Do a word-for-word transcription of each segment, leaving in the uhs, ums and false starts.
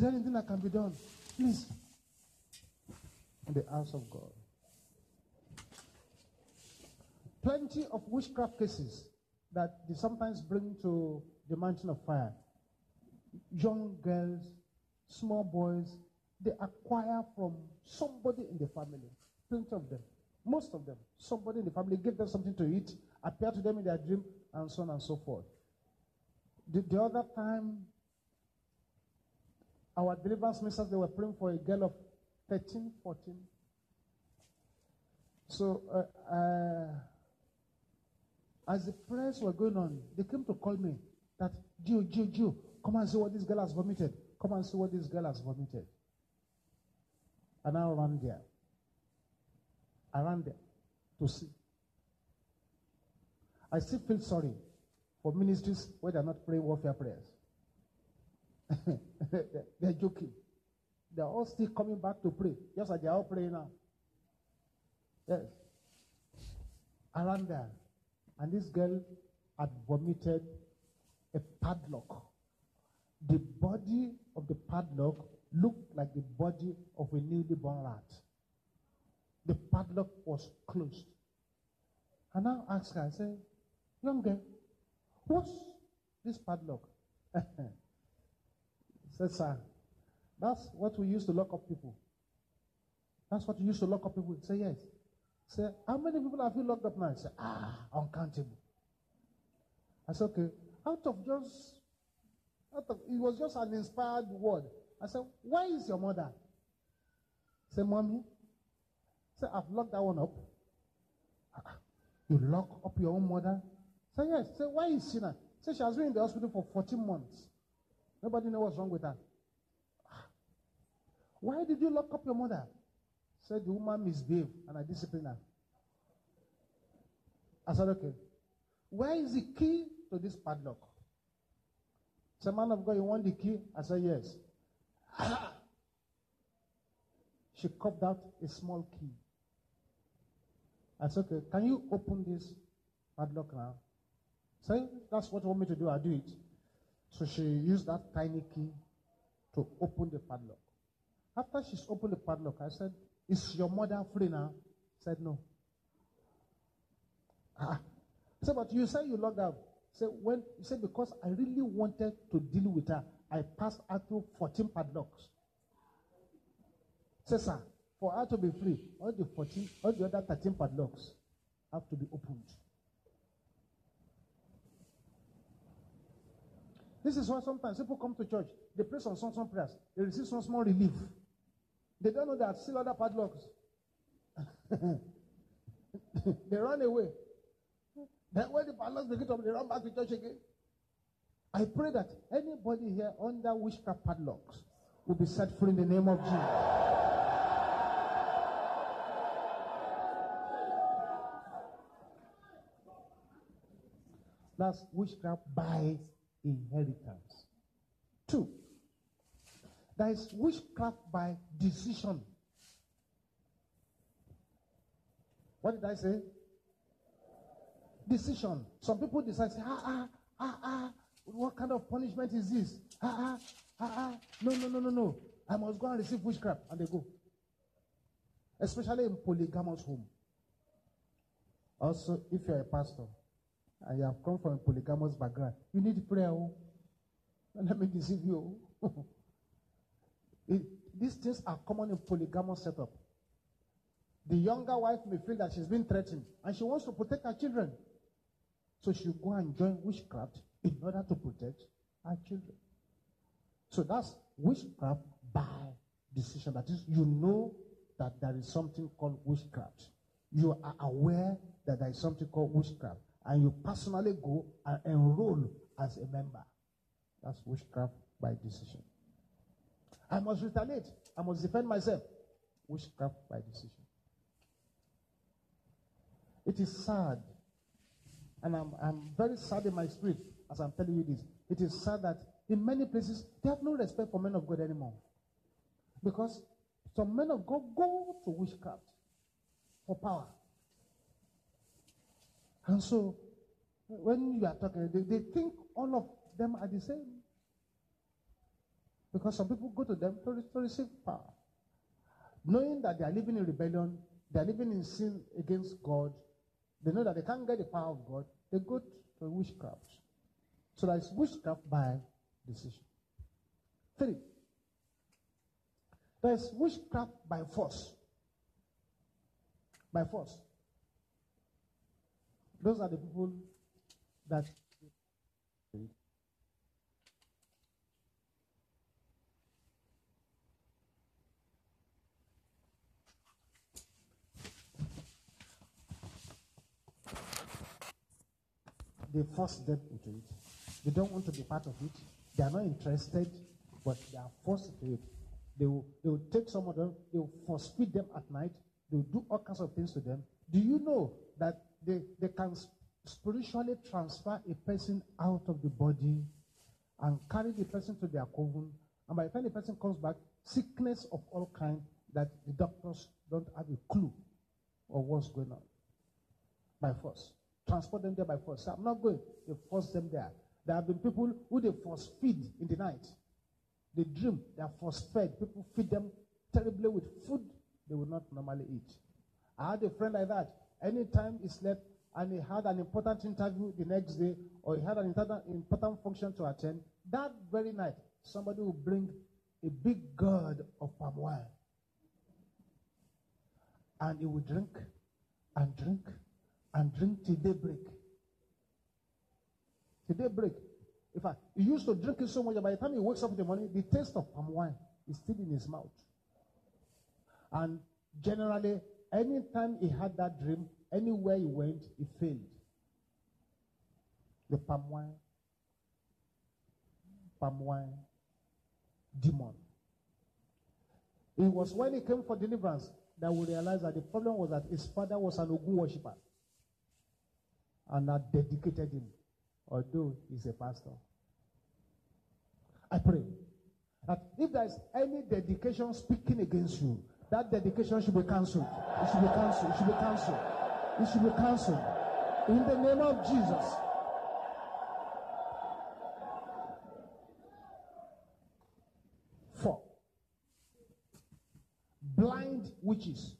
there anything that can be done? Please. In the house of God. Plenty of witchcraft cases that they sometimes bring to the mountain of fire. Young girls, small boys, they acquire from somebody in the family. Plenty of them. Most of them. Somebody in the family gave them something to eat, appear to them in their dream, and so on and so forth. The, the other time, our deliverance ministers, they were praying for a girl of thirteen, fourteen. So, uh, uh, as the prayers were going on, they came to call me that, Gio, Gio, Gio, come and see what this girl has vomited. Come and see what this girl has vomited. And I ran there. I ran there to see. I still feel sorry for ministries where they're not praying warfare prayers. They're joking. They're all still coming back to pray, just like they're all praying now. Yes. I ran there. And this girl had vomited a padlock. The body of the padlock looked like the body of a newly born rat. The padlock was closed. And I asked her, I said, young girl, what's this padlock? She said, sir, that's what we used to lock up people. That's what we used to lock up people. Say, yes. Say, how many people have you locked up now? I said, ah, uncountable. I said, okay, out of just, out of, it was just an inspired word. I said, where is your mother? Say, mommy. Say, I've locked that one up. Ah, you lock up your own mother? Say, yes. Say, why is she now? Say, she has been in the hospital for fourteen months. Nobody knows what's wrong with her. Ah, why did you lock up your mother? Said the woman misbehaved and I disciplined her. I said, okay. Where is the key to this padlock? Said, man of God, you want the key? I said, yes. She coughed out a small key. I said, okay, can you open this padlock now? Say, that's what you want me to do, I'll do it. So she used that tiny key to open the padlock. After she's opened the padlock, I said, is your mother free now? Said no. Ah. I said, but you said you locked out. Said when you said because I really wanted to deal with her, I passed her through fourteen padlocks. Say, sir, for her to be free, all the fourteen, all the other thirteen padlocks have to be opened. This is why sometimes people come to church, they pray some some prayers, they receive some small relief. They don't know that still other padlocks. They run away. Then when the padlocks begin to, they run back to church again. I pray that anybody here under witchcraft padlocks will be set free in the name of Jesus. That's witchcraft by inheritance. Two. There is witchcraft by decision. What did I say? Decision. Some people decide, say, ah, ah, ah, ah, what kind of punishment is this? Ah, ah, ah, ah, no, no, no, no, no. I must go and receive witchcraft. And they go. Especially in polygamous home. Also, if you're a pastor, and you have come from a polygamous background, you need prayer. Oh. Let me deceive you. It, these things are common in polygamous setup. The younger wife may feel that she's been threatened and she wants to protect her children. So she'll go and join witchcraft in order to protect her children. So that's witchcraft by decision. That is, you know that there is something called witchcraft. You are aware that there is something called witchcraft. And you personally go and enroll as a member. That's witchcraft by decision. I must retaliate. I must defend myself. Witchcraft by decision. It is sad. And I'm, I'm very sad in my spirit as I'm telling you this. It is sad that in many places, they have no respect for men of God anymore. Because some men of God go to witchcraft for power. And so, when you are talking, they, they think all of them are the same. Because some people go to them to, to receive power. Knowing that they are living in rebellion, they are living in sin against God, they know that they can't get the power of God, they go to witchcraft. So that is witchcraft by decision. Three, there is witchcraft by force. By force. Those are the people that they force them into it. They don't want to be part of it. They are not interested, but they are forced to it. They will, they will take some of them, they will force feed them at night. They will do all kinds of things to them. Do you know that they, they can spiritually transfer a person out of the body and carry the person to their coven? And by the time the person comes back, sickness of all kinds that the doctors don't have a clue of what's going on. By force. Transport them there by force. So I'm not going. They force them there. There have been people who they force feed in the night. They dream. They are force fed. People feed them terribly with food they would not normally eat. I had a friend like that. Anytime he slept and he had an important interview the next day, or he had an important function to attend, that very night, somebody would bring a big gourd of palm wine. And he would drink and drink and drink till daybreak. Till daybreak. In fact, he used to drink it so much that by the time he wakes up in the morning, the taste of palm wine is still in his mouth. And generally, anytime he had that dream, anywhere he went, he failed. The palm wine, palm wine demon. It was when he came for deliverance that we realized that the problem was that his father was an Ogun worshipper. And that dedicated him, although he's a pastor. I pray that if there is any dedication speaking against you, that dedication should be cancelled. It should be cancelled. It should be cancelled. It should be cancelled. In the name of Jesus. Four. Blind witches.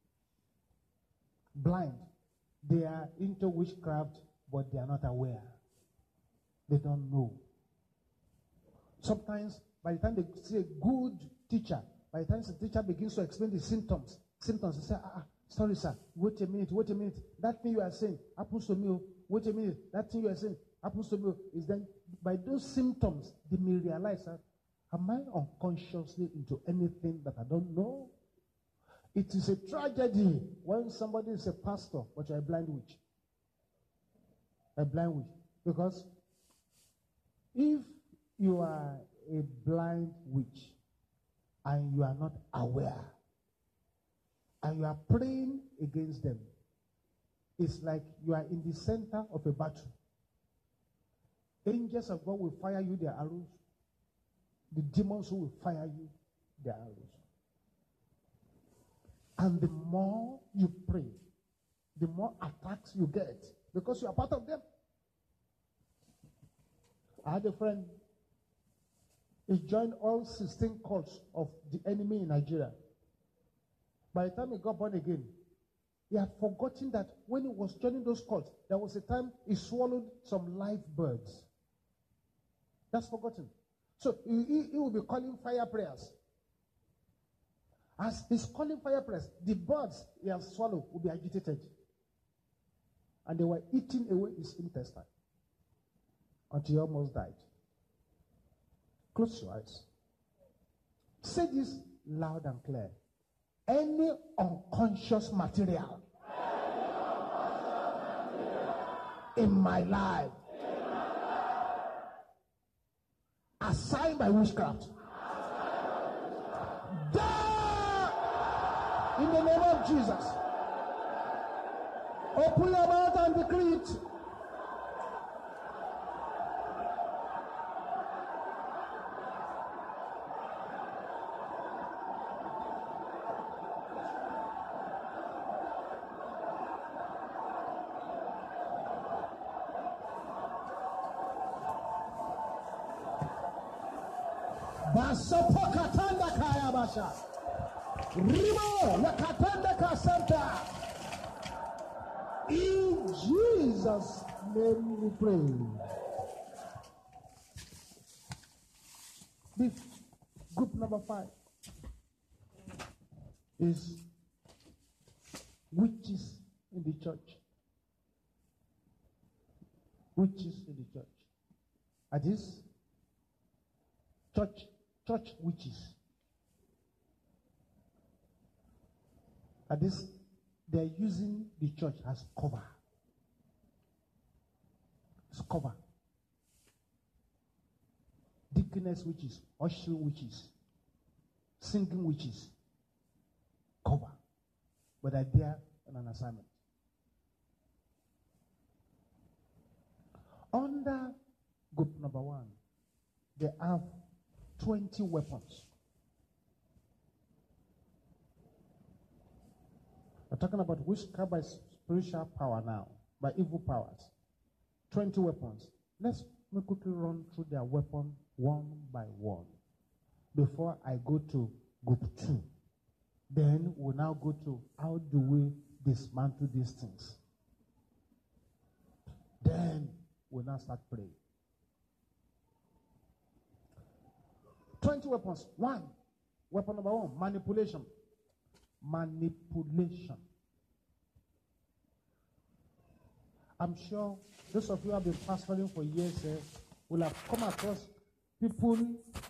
Blind. They are into witchcraft, but they are not aware. They don't know. Sometimes, by the time they see a good teacher, by the time the teacher begins to explain the symptoms, symptoms, they say, ah, ah, sorry, sir, wait a minute, wait a minute. That thing you are saying happens to me. Wait a minute, that thing you are saying happens to me. Is then, by those symptoms, they may realize that, am I unconsciously into anything that I don't know? It is a tragedy when somebody is a pastor, but you're a blind witch. A blind witch. Because if you are a blind witch and you are not aware and you are praying against them, it's like you are in the center of a battle. Angels of God will fire you their arrows. The demons will fire you their arrows. And the more you pray, the more attacks you get because you are part of them. I had a friend. He joined all sixteen cults of the enemy in Nigeria. By the time he got born again, he had forgotten that when he was joining those cults, there was a time he swallowed some live birds. That's forgotten. So he, he, he will be calling fire prayers. As he's calling fire prayers, the birds he has swallowed will be agitated. And they were eating away his intestine until he almost died. Close your eyes. Say this loud and clear. Any unconscious material, Any unconscious material in, my life, in my life, assigned by witchcraft, die in the name of Jesus. Open your mouth and decree it. Basopokatanda kayabasha. Rimo lakatanda kasanta. In Jesus' name we pray. This group number five is witches in the church. Witches in the church. Are these church church witches? Are these they're using the church as cover? It's cover. Deaconess witches, ushering witches, singing witches, cover. But they're there on an assignment. Under group number one, they have twenty weapons. We're talking about witchcraft by spiritual power now, by evil powers. twenty weapons. Let's quickly run through their weapon one by one before I go to group two. Then we'll now go to how do we dismantle these things. Then we'll now start praying. twenty weapons. One. Weapon number one, manipulation. Manipulation. I'm sure those of you who have been pastoring for years eh, will have come across people